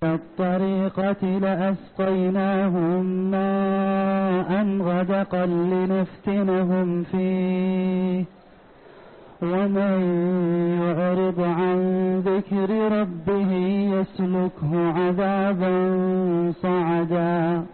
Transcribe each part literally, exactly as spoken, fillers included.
الطريقة لأسقيناهم ماء غدقا لنفتنهم فيه ومن يعرض عن ذكر ربه يسلكه عذابا صعدا.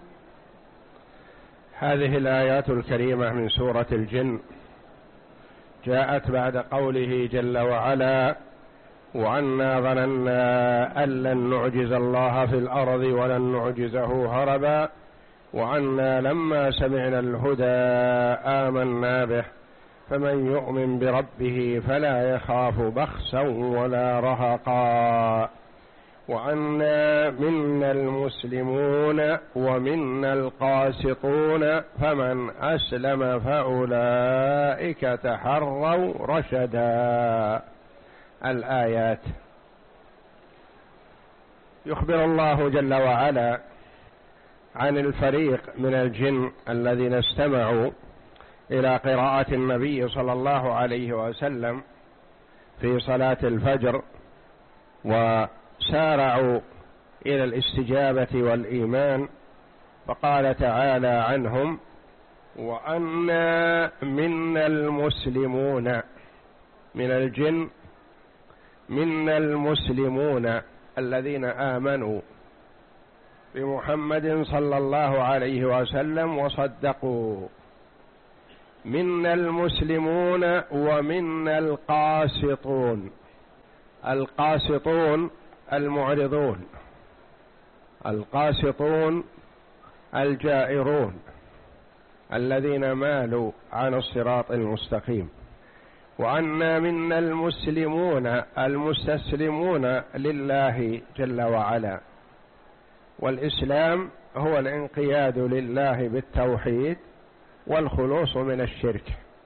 هذه الآيات الكريمة من سورة الجن جاءت بعد قوله جل وعلا: وأنا ظننا أن لن نعجز الله في الأرض ولن نعجزه هربا وأنا لما سمعنا الهدى آمنا به فمن يؤمن بربه فلا يخاف بخسا ولا رهقا وأنا منا المسلمون ومنا القاسطون فمن أسلم فأولئك تحروا رشدا. الآيات. يخبر الله جل وعلا عن الفريق من الجن الذين استمعوا إلى قراءة النبي صلى الله عليه وسلم في صلاة الفجر وسارعوا إلى الاستجابة والإيمان، فقال تعالى عنهم: وأنا منا المسلمون. من الجن منا المسلمون الذين آمنوا بمحمد صلى الله عليه وسلم وصدقوا، منا المسلمون ومنا القاسطون. القاسطون المعرضون، القاسطون الجائرون الذين مالوا عن الصراط المستقيم. وأنا منا المسلمون المستسلمون لله جل وعلا، والإسلام هو الانقياد لله بالتوحيد والخلوص من الشرك.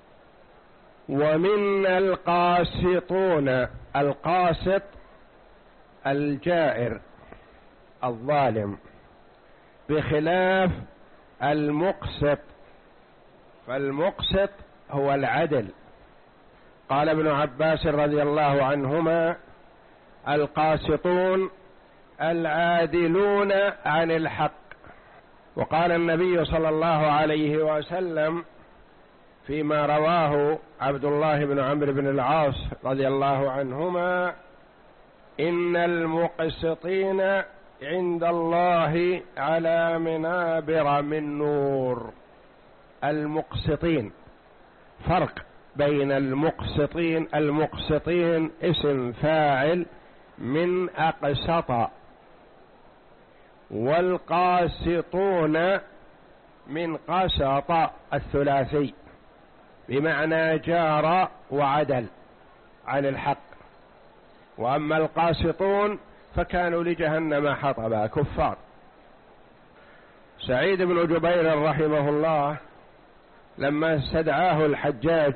ومنا القاسطون، القاسط الجائر الظالم، بخلاف المقسط، فالمقسط هو العدل. قال ابن عباس رضي الله عنهما: القاسطون العادلون عن الحق. وقال النبي صلى الله عليه وسلم فيما رواه عبد الله بن عمرو بن العاص رضي الله عنهما: إن المقسطين عند الله على منابر من نور. المقسطين، فرق بين المقسطين، المقسطين اسم فاعل من أقسط، والقاسطون من قسط الثلاثي بمعنى جار وعدل عن الحق. وأما القاسطون فكانوا لجهنم حطبا، كفار. سعيد بن جبير رحمه الله لما استدعاه الحجاج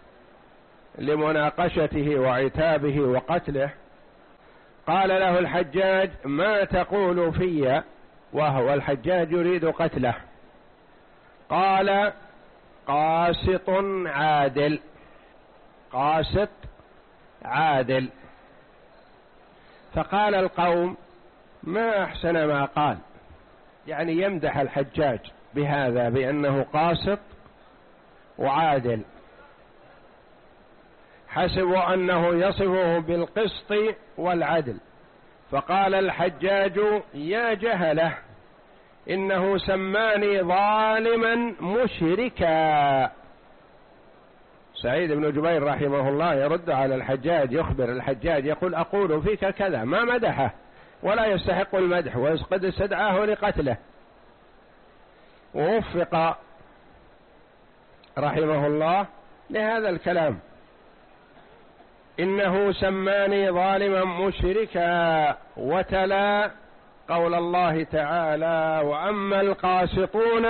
لمناقشته وعتابه وقتله، قال له الحجاج: ما تقول في؟ وهو الحجاج يريد قتله. قال: قاسط عادل. قاسط عادل. فقال القوم: ما أحسن ما قال، يعني يمدح الحجاج بهذا بأنه قاسط وعادل، حسبوا أنه يصفه بالقسط والعدل. فقال الحجاج: يا جهلة، إنه سماني ظالما مشركا. سعيد بن جبير رحمه الله يرد على الحجاج، يخبر الحجاج، يقول: أقول فيك كذا، ما مدحه ولا يستحق المدح، وقد استدعاه لقتله. ووفق رحمه الله لهذا الكلام: إنه سماني ظالما مشركا. وتلا قول الله تعالى: وأما القاسطون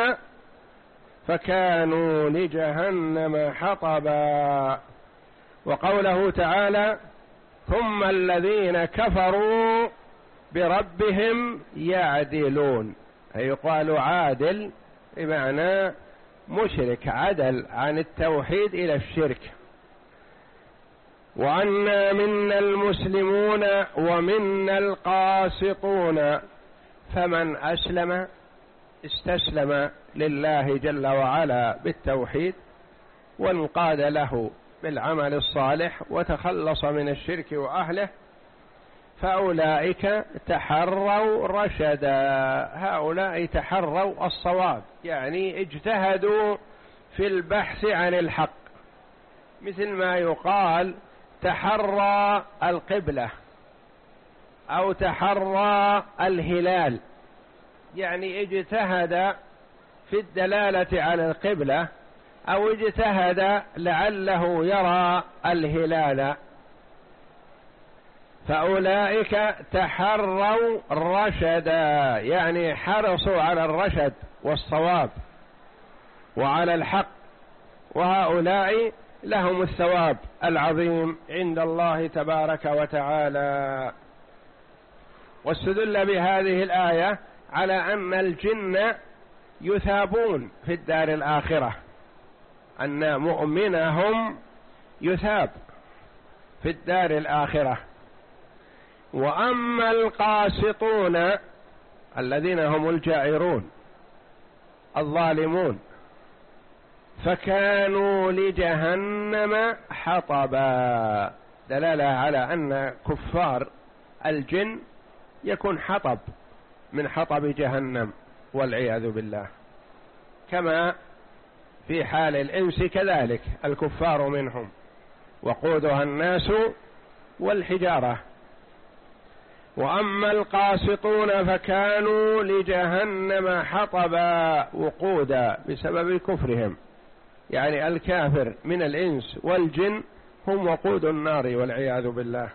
فكانوا لجهنم حطبا. وقوله تعالى: ثم الذين كفروا بربهم يعدلون، أي يقال عادل بمعنى مشرك، عدل عن التوحيد إلى الشرك. وأنا منا المسلمون ومنا القاسطون، فمن أسلم استسلم لله جل وعلا بالتوحيد وانقاد له بالعمل الصالح وتخلص من الشرك وأهله، فأولئك تحروا رشدا. هؤلاء تحروا الصواب، يعني اجتهدوا في البحث عن الحق، مثل ما يقال تحرى القبلة أو تحرى الهلال، يعني اجتهد في الدلالة على القبلة أو اجتهد لعله يرى الهلال. فأولئك تحروا رشدا، يعني حرصوا على الرشد والصواب وعلى الحق، وهؤلاء لهم الثواب العظيم عند الله تبارك وتعالى. واستدل بهذه الآية على أن الجن يثابون في الدار الآخرة، أن مؤمنهم يثاب في الدار الآخرة. وأما القاسطون الذين هم الجائرون الظالمون فكانوا لجهنم حطبا، دلالة على أن كفار الجن يكون حطب من حطب جهنم والعياذ بالله، كما في حال الإنس كذلك الكفار منهم وقودها الناس والحجارة. وأما القاسطون فكانوا لجهنم حطبا، وقودا بسبب كفرهم، يعني الكافر من الإنس والجن هم وقود النار والعياذ بالله.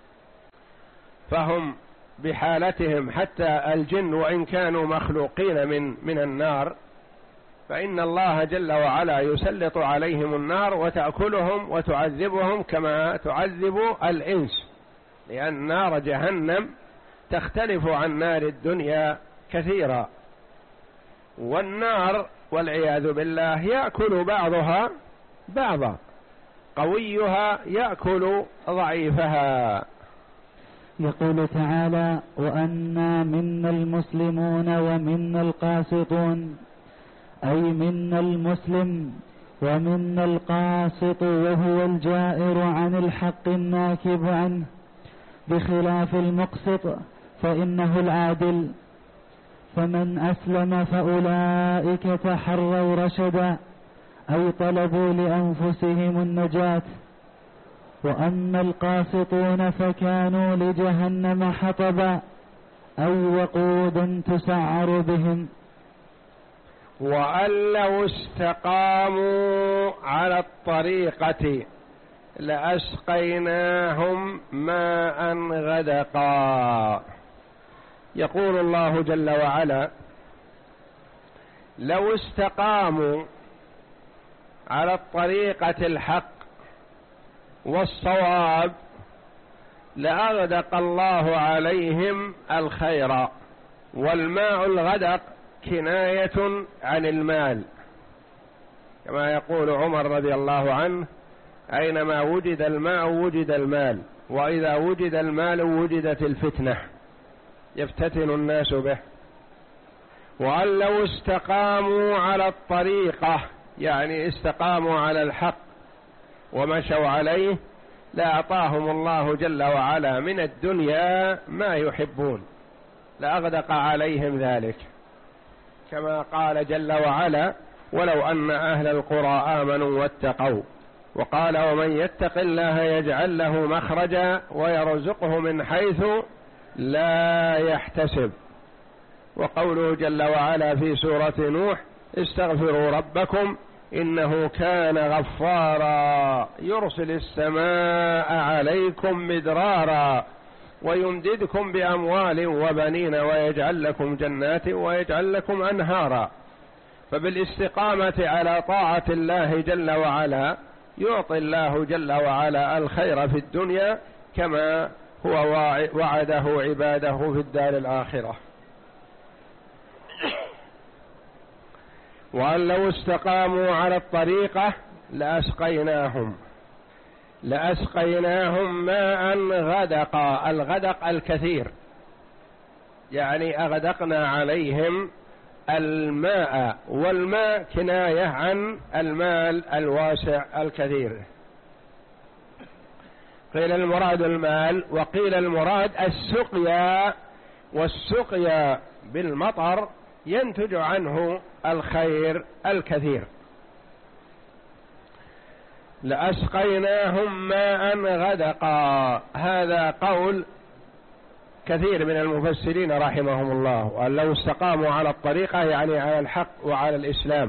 فهم بحالتهم حتى الجن وإن كانوا مخلوقين من من النار، فإن الله جل وعلا يسلط عليهم النار وتأكلهم وتعذبهم كما تعذب الإنس، لأن نار جهنم تختلف عن نار الدنيا كثيرا، والنار والعياذ بالله يأكل بعضها بعضا، قويها يأكل ضعيفها. يقول تعالى: وأنا منا المسلمون ومنا القاسطون، أي منا المسلم ومنا القاسط وهو الجائر عن الحق الناكب عنه، بخلاف المقسط فإنه العادل. فمن أسلم فأولئك تحروا رشدا، أي طلبوا لأنفسهم النجاة. وأما القاسطون فكانوا لجهنم حطبا، أي وقودا تسعر بهم. وأن لو استقاموا على الطريقة لأسقيناهم ماء غدقا. يقول الله جل وعلا: لو استقاموا على الطريقة الحق والصواب لأغدق الله عليهم الخير. والماء الغدق كناية عن المال، كما يقول عمر رضي الله عنه: أينما وجد الماء وجد المال، وإذا وجد المال وجدت الفتنة يفتتن الناس به. وأن لو استقاموا على الطريقة، يعني استقاموا على الحق ومشوا عليه، لأعطاهم الله جل وعلا من الدنيا ما يحبون، لأغدق عليهم ذلك، كما قال جل وعلا: ولو أن أهل القرى آمنوا واتقوا. وقال: ومن يتق الله يجعل له مخرجا ويرزقه من حيث لا يحتسب. وقوله جل وعلا في سورة نوح: استغفروا ربكم إنه كان غفارا يرسل السماء عليكم مدرارا ويمددكم بأموال وبنين ويجعل لكم جنات ويجعل لكم أنهارا. فبالاستقامة على طاعة الله جل وعلا يعطي الله جل وعلا الخير في الدنيا، كما هو وعده عباده في الدار الآخرة. وأن لو استقاموا على الطريقة لأسقيناهم، لأسقيناهم ماء غدقا. الغدق الكثير، يعني أغدقنا عليهم الماء، والماء كناية عن المال الواسع الكثير. قيل المراد المال، وقيل المراد السقيا، والسقيا بالمطر ينتج عنه الخير الكثير. لأسقيناهم ماء غدقا، هذا قول كثير من المفسرين رحمهم الله، وأن لو استقاموا على الطريقة يعني على الحق وعلى الإسلام.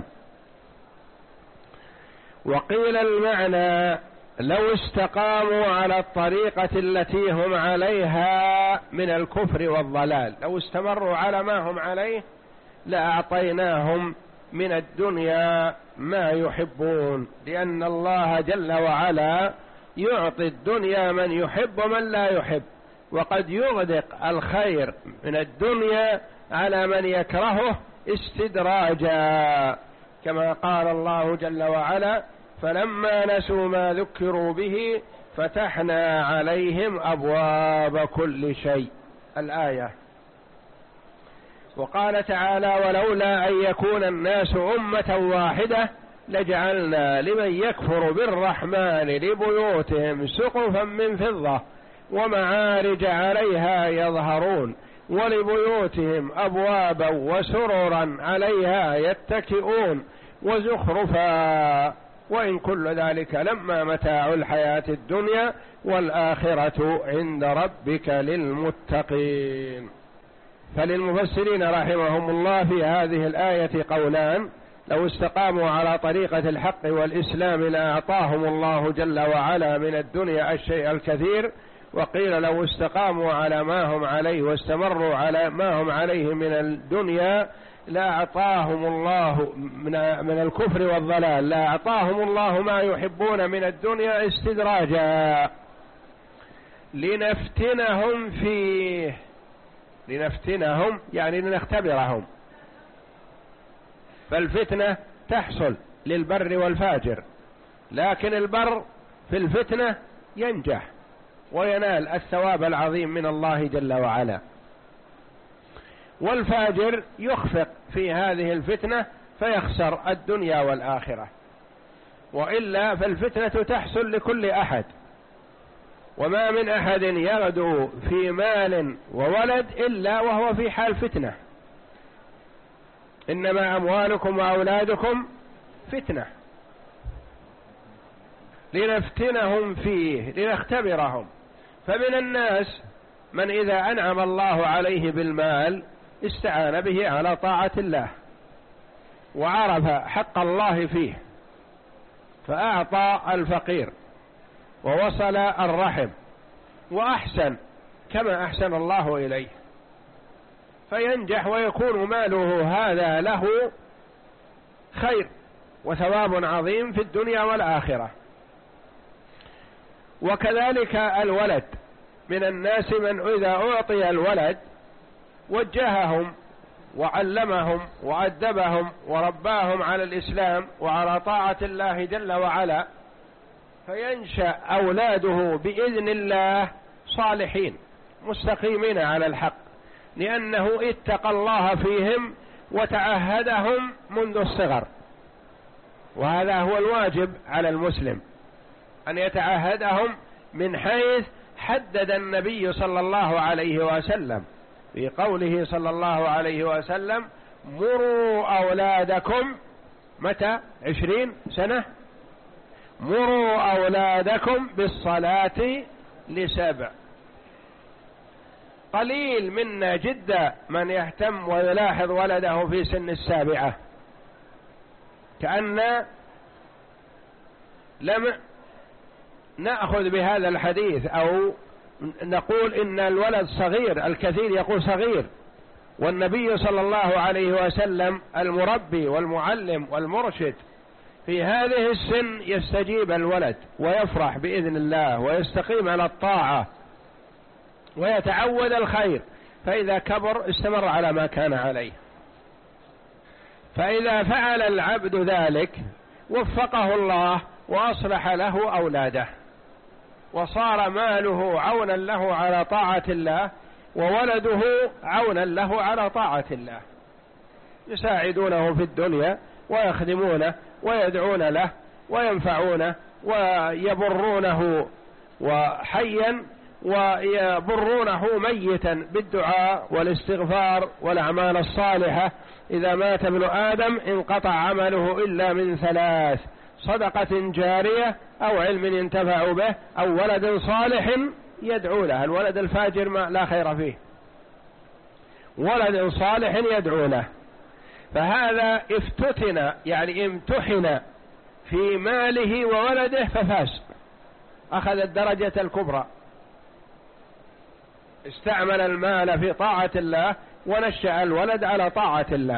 وقيل المعنى لو استقاموا على الطريقة التي هم عليها من الكفر والضلال، لو استمروا على ما هم عليه لأعطيناهم من الدنيا ما يحبون، لأن الله جل وعلا يعطي الدنيا من يحب ومن لا يحب، وقد يغدق الخير من الدنيا على من يكرهه استدراجا، كما قال الله جل وعلا: فلما نسوا ما ذكروا به فتحنا عليهم أبواب كل شيء، الآية. وقال تعالى: ولولا أن يكون الناس أمة واحدة لجعلنا لمن يكفر بالرحمن لبيوتهم سقفا من فضة ومعارج عليها يظهرون ولبيوتهم أبوابا وسررا عليها يتكئون وزخرفا وإن كل ذلك لما متاع الحياة الدنيا والآخرة عند ربك للمتقين. فللمفسرين رحمهم الله في هذه الآية قولان: لو استقاموا على طريقة الحق والإسلام لأعطاهم الله جل وعلا من الدنيا الشيء الكثير، وقيل لو استقاموا على ما هم عليه واستمروا على ما هم عليه من الدنيا لأعطاهم الله من الكفر والضلال، لأعطاهم الله ما يحبون من الدنيا استدراجا لنفتنهم فيه. لنفتنهم يعني لنختبرهم، فالفتنة تحصل للبر والفاجر، لكن البر في الفتنة ينجح وينال الثواب العظيم من الله جل وعلا، والفاجر يخفق في هذه الفتنة فيخسر الدنيا والآخرة. وإلا فالفتنة تحصل لكل أحد، وما من أحد يغدو في مال وولد إلا وهو في حال فتنة، إنما أموالكم وأولادكم فتنة لنفتنهم فيه لنختبرهم. فمن الناس من إذا أنعم الله عليه بالمال استعان به على طاعة الله وعرف حق الله فيه فأعطى الفقير ووصل الرحم وأحسن كما أحسن الله إليه، فينجح ويكون ماله هذا له خير وثواب عظيم في الدنيا والآخرة. وكذلك الولد، من الناس من إذا أعطي الولد وجههم وعلمهم وأدبهم ورباهم على الإسلام وعلى طاعة الله جل وعلا، فينشأ أولاده بإذن الله صالحين مستقيمين على الحق، لأنه اتقى الله فيهم وتعهدهم منذ الصغر. وهذا هو الواجب على المسلم أن يتعهدهم، من حيث حدد النبي صلى الله عليه وسلم في قوله صلى الله عليه وسلم: مروا أولادكم متى؟ عشرين سنة. مروا أولادكم بالصلاة لسبع. قليل منا جدا من يهتم ويلاحظ ولده في سن السابعة، كأن لم نأخذ بهذا الحديث أو نقول إن الولد صغير. الكثير يقول صغير، والنبي صلى الله عليه وسلم المربي والمعلم والمرشد في هذه السن يستجيب الولد ويفرح بإذن الله ويستقيم على الطاعة ويتعود الخير، فإذا كبر استمر على ما كان عليه. فإذا فعل العبد ذلك وفقه الله وأصلح له أولاده. وصار ماله عونا له على طاعة الله، وولده عونا له على طاعة الله، يساعدونه في الدنيا ويخدمونه ويدعون له وينفعونه ويبرونه وحيا ويبرونه ميتا بالدعاء والاستغفار والأعمال الصالحة. إذا مات ابن آدم انقطع عمله إلا من ثلاث: صدقة جارية، أو علم ينتفع به، أو ولد صالح يدعو له. الولد الفاجر ما لا خير فيه، ولد صالح يدعو له. فهذا افتتن، يعني امتحن في ماله وولده ففاز، أخذ الدرجة الكبرى، استعمل المال في طاعة الله ونشأ الولد على طاعة الله.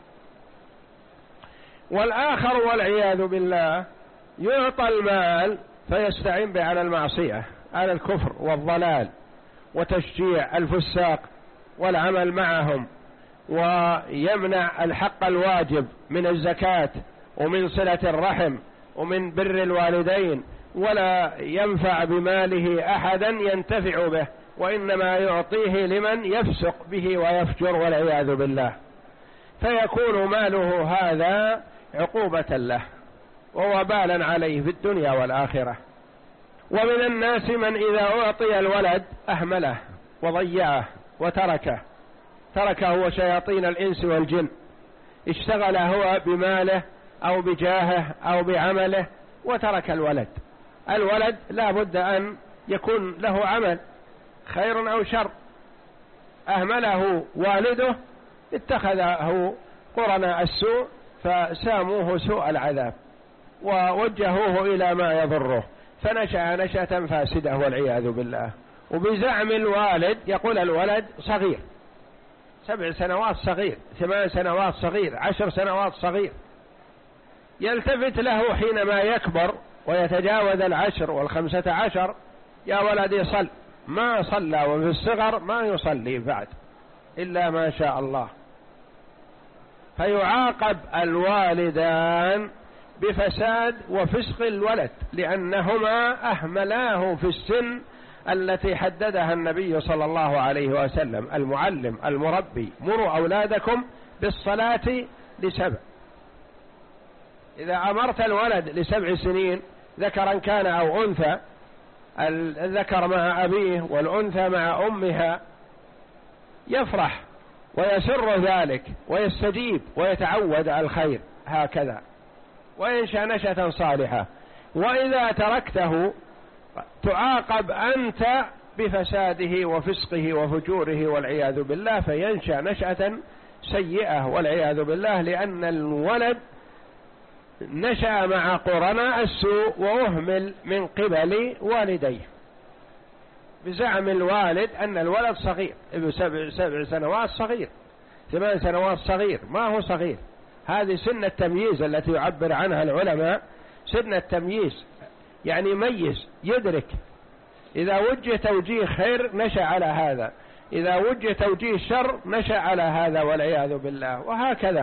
والآخر والعياذ بالله يعطى المال فيستعين به على المعصية، على الكفر والضلال وتشجيع الفساق والعمل معهم، ويمنع الحق الواجب من الزكاة ومن صلة الرحم ومن بر الوالدين، ولا ينفع بماله أحدا ينتفع به، وإنما يعطيه لمن يفسق به ويفجر والعياذ بالله. فيكون ماله هذا عقوبة له ووبالا عليه في الدنيا والآخرة. ومن الناس من إذا أعطي الولد أهمله وضيعه وتركه، تركه وشياطين الإنس والجن، اشتغل هو بماله أو بجاهه أو بعمله وترك الولد. الولد لا بد أن يكون له عمل خير أو شر، أهمله والده اتخذه قرناء السوء فساموه سوء العذاب ووجهوه إلى ما يضره، فنشأ نشأة فاسدة والعياذ بالله. وبزعم الوالد يقول الولد صغير، سبع سنوات صغير، ثمان سنوات صغير، عشر سنوات صغير، يلتفت له حينما يكبر ويتجاوز العشر والخمسة عشر: يا ولدي صل. ما صلى، وفي الصغر ما يصلي بعد إلا ما شاء الله. فيعاقب الوالدان بفساد وفسق الولد، لأنهما أهملاه في السن التي حددها النبي صلى الله عليه وسلم: المعلم المربي مروا أولادكم بالصلاة لسبع. إذا أمرت الولد لسبع سنين ذكرا كان أو أنثى، الذكر مع أبيه والأنثى مع أمها، يفرح ويسر ذلك ويستجيب ويتعود على الخير هكذا، وينشأ نشأة صالحة. وإذا تركته تعاقب أنت بفساده وفسقه وفجوره والعياذ بالله، فينشأ نشأة سيئة والعياذ بالله، لأن الولد نشأ مع قرناء السوء وأهمل من قبل والديه، بزعم الوالد أن الولد صغير، سبع, سبع سنوات صغير، ثمان سنوات صغير، ما هو صغير. هذه سن التمييز التي يعبر عنها العلماء، سن التمييز، يعني يميز يدرك. إذا وجه توجيه خير نشأ على هذا، إذا وجه توجيه شر نشأ على هذا والعياذ بالله، وهكذا.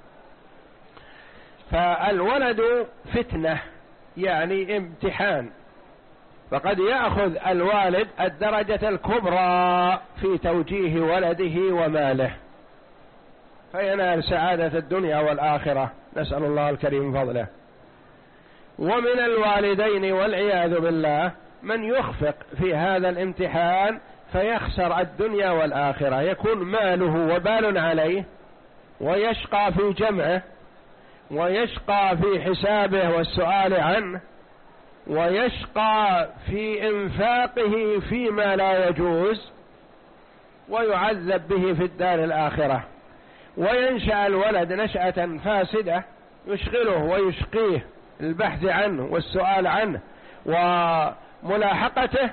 فالولد فتنة، يعني امتحان، فقد يأخذ الوالد الدرجة الكبرى في توجيه ولده وماله، فينال سعادة الدنيا والآخرة، نسأل الله الكريم فضله. ومن الوالدين والعياذ بالله من يخفق في هذا الامتحان فيخسر الدنيا والآخرة، يكون ماله وبال عليه، ويشقى في جمعه، ويشقى في حسابه والسؤال عنه، ويشقى في إنفاقه فيما لا يجوز، ويعذب به في الدار الآخرة. وينشأ الولد نشأة فاسدة يشغله ويشقيه البحث عنه والسؤال عنه وملاحقته،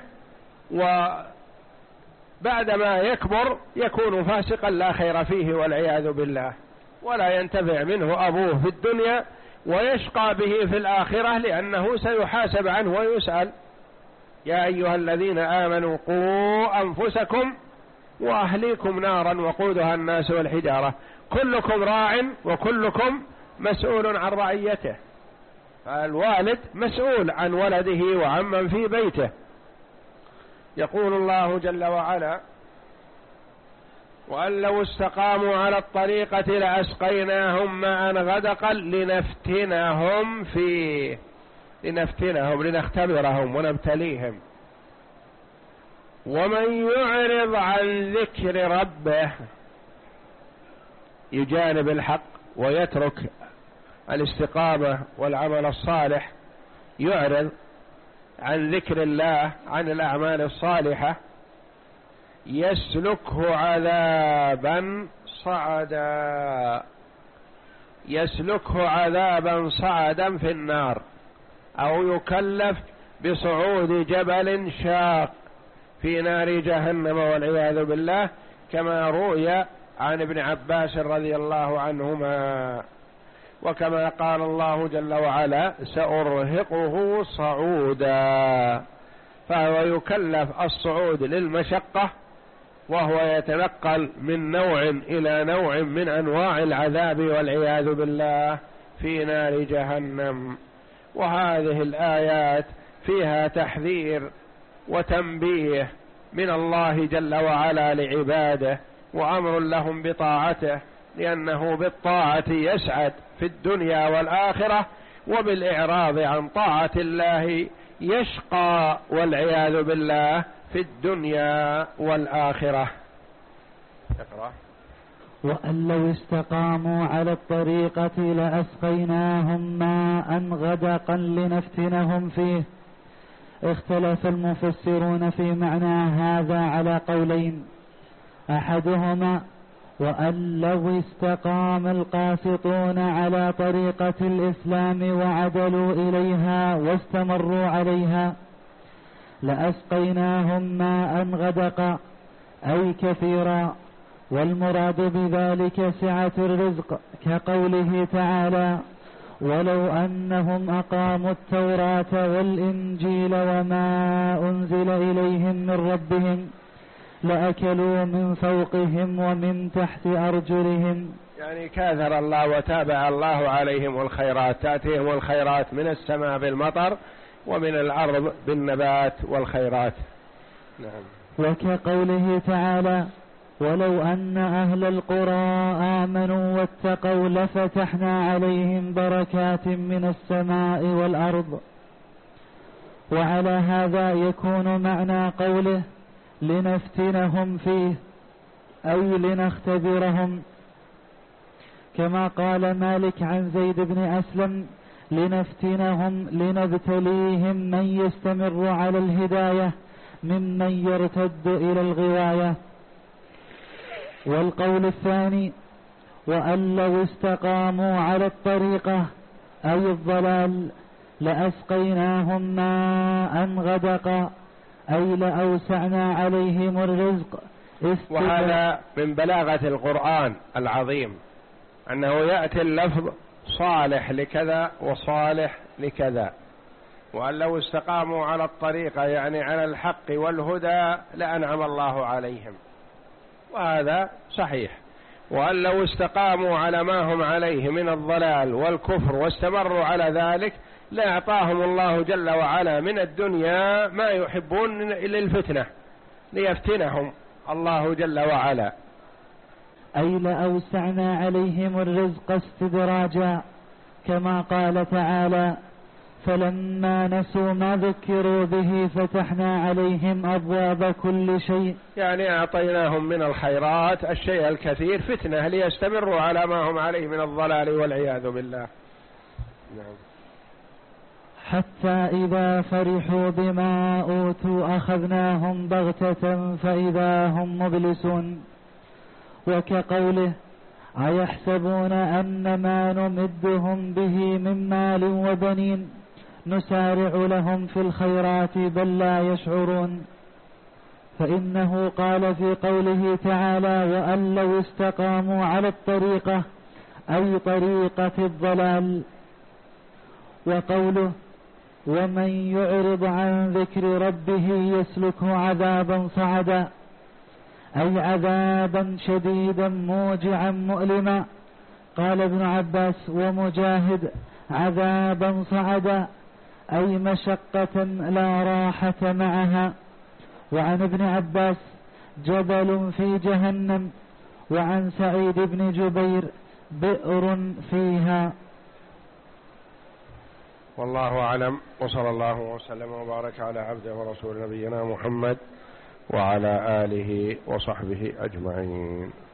وبعدما يكبر يكون فاسقا لا خير فيه والعياذ بالله، ولا ينتفع منه أبوه في الدنيا، ويشقى به في الآخرة، لأنه سيحاسب عنه ويسأل: يا أيها الذين آمنوا قوا أنفسكم وأهليكم نارا وقودها الناس والحجارة كلكم راع وكلكم مسؤول عن رعيته. فالوالد مسؤول عن ولده وعن من في بيته، يقول الله جل وعلا: وأن لو استقاموا على الطريقة لأسقيناهم ماء غدقا لنفتنهم فيه، لنفتنهم لنختبرهم ونبتليهم. ومن يعرض عن ذكر ربه، يجانب الحق ويترك الاستقامة والعمل الصالح، يعرض عن ذكر الله عن الأعمال الصالحة، يسلكه عذابا صعدا، يسلكه عذابا صعدا في النار، أو يكلف بصعود جبل شاق في نار جهنم والعياذ بالله، كما روي عن ابن عباس رضي الله عنهما. وكما قال الله جل وعلا: سأرهقه صعودا، فهو يكلف الصعود للمشقة، وهو يتنقل من نوع إلى نوع من أنواع العذاب والعياذ بالله في نار جهنم. وهذه الآيات فيها تحذير وتنبيه من الله جل وعلا لعباده، وأمر لهم بطاعته، لأنه بالطاعة يسعد في الدنيا والآخرة، وبالإعراض عن طاعة الله يشقى والعياذ بالله في الدنيا والآخرة. اقرأ. وأن لو استقاموا على الطريقة لأسقيناهم ماء غدقا لنفتنهم فيه. اختلف المفسرون في معنى هذا على قولين: أحدهما: وأن لو استقام القاسطون على طريقة الإسلام وعدلوا إليها واستمروا عليها لأسقيناهم ماء غدقا، أي كثيرا، والمراد بذلك سعة الرزق، كقوله تعالى: ولو أنهم أقاموا التوراة والإنجيل وما أنزل إليهم من ربهم لأكلوا من فوقهم ومن تحت أرجلهم. يعني كاثر الله وتابع الله عليهم الخيرات، تأتيهم الخيرات من السماء بالمطر ومن الأرض بالنبات والخيرات. نعم. وكقوله تعالى: ولو أن أهل القرى آمنوا واتقوا لفتحنا عليهم بركات من السماء والأرض. وعلى هذا يكون معنى قوله: لنفتنهم فيه، أي لنختبرهم، كما قال مالك عن زيد بن أسلم: لنفتنهم لنبتليهم من يستمر على الهداية ممن يرتد إلى الغواية. والقول الثاني: وأن لو استقاموا على الطريقة أي الضلال لأسقيناهم ماء غدقا، أي لأوسعنا عليهم الرزق. وهذا من بلاغة القرآن العظيم أنه يأتي اللفظ صالح لكذا وصالح لكذا. وأن لو استقاموا على الطريقة يعني على الحق والهدى لأنعم الله عليهم، وهذا صحيح. وأن لو استقاموا على ما هم عليه من الضلال والكفر واستمروا على ذلك لأعطاهم الله جل وعلا من الدنيا ما يحبون للفتنة، ليفتنهم الله جل وعلا. أي لأوسعنا عليهم الرزق استدراجا، كما قال تعالى: فلما نسوا ما ذكروا به فتحنا عليهم أبواب كل شيء. يعني أعطيناهم من الخيرات الشيء الكثير فتنة ليستمروا على ما هم عليه من الضلال والعياذ بالله. نعم. حتى إذا فرحوا بما أوتوا أخذناهم بغتة فإذا هم مبلسون. وكقوله: أيحسبون أن ما نمدهم به من مال وبنين نسارع لهم في الخيرات بل لا يشعرون. فإنه قال في قوله تعالى: وأن لو استقاموا على الطريقة، أي طريقة الضلال. وقوله: ومن يعرض عن ذكر ربه يسلكه عذابا صعدا، أي عذابا شديدا موجعا مؤلما. قال ابن عباس ومجاهد: عذابا صعدا، أي مشقة لا راحة معها. وعن ابن عباس جبل في جهنم. وعن سعيد بن جبير بئر فيها. والله أعلم، وصلى الله وسلم وبارك على عبده ورسول نبينا محمد وعلى آله وصحبه أجمعين.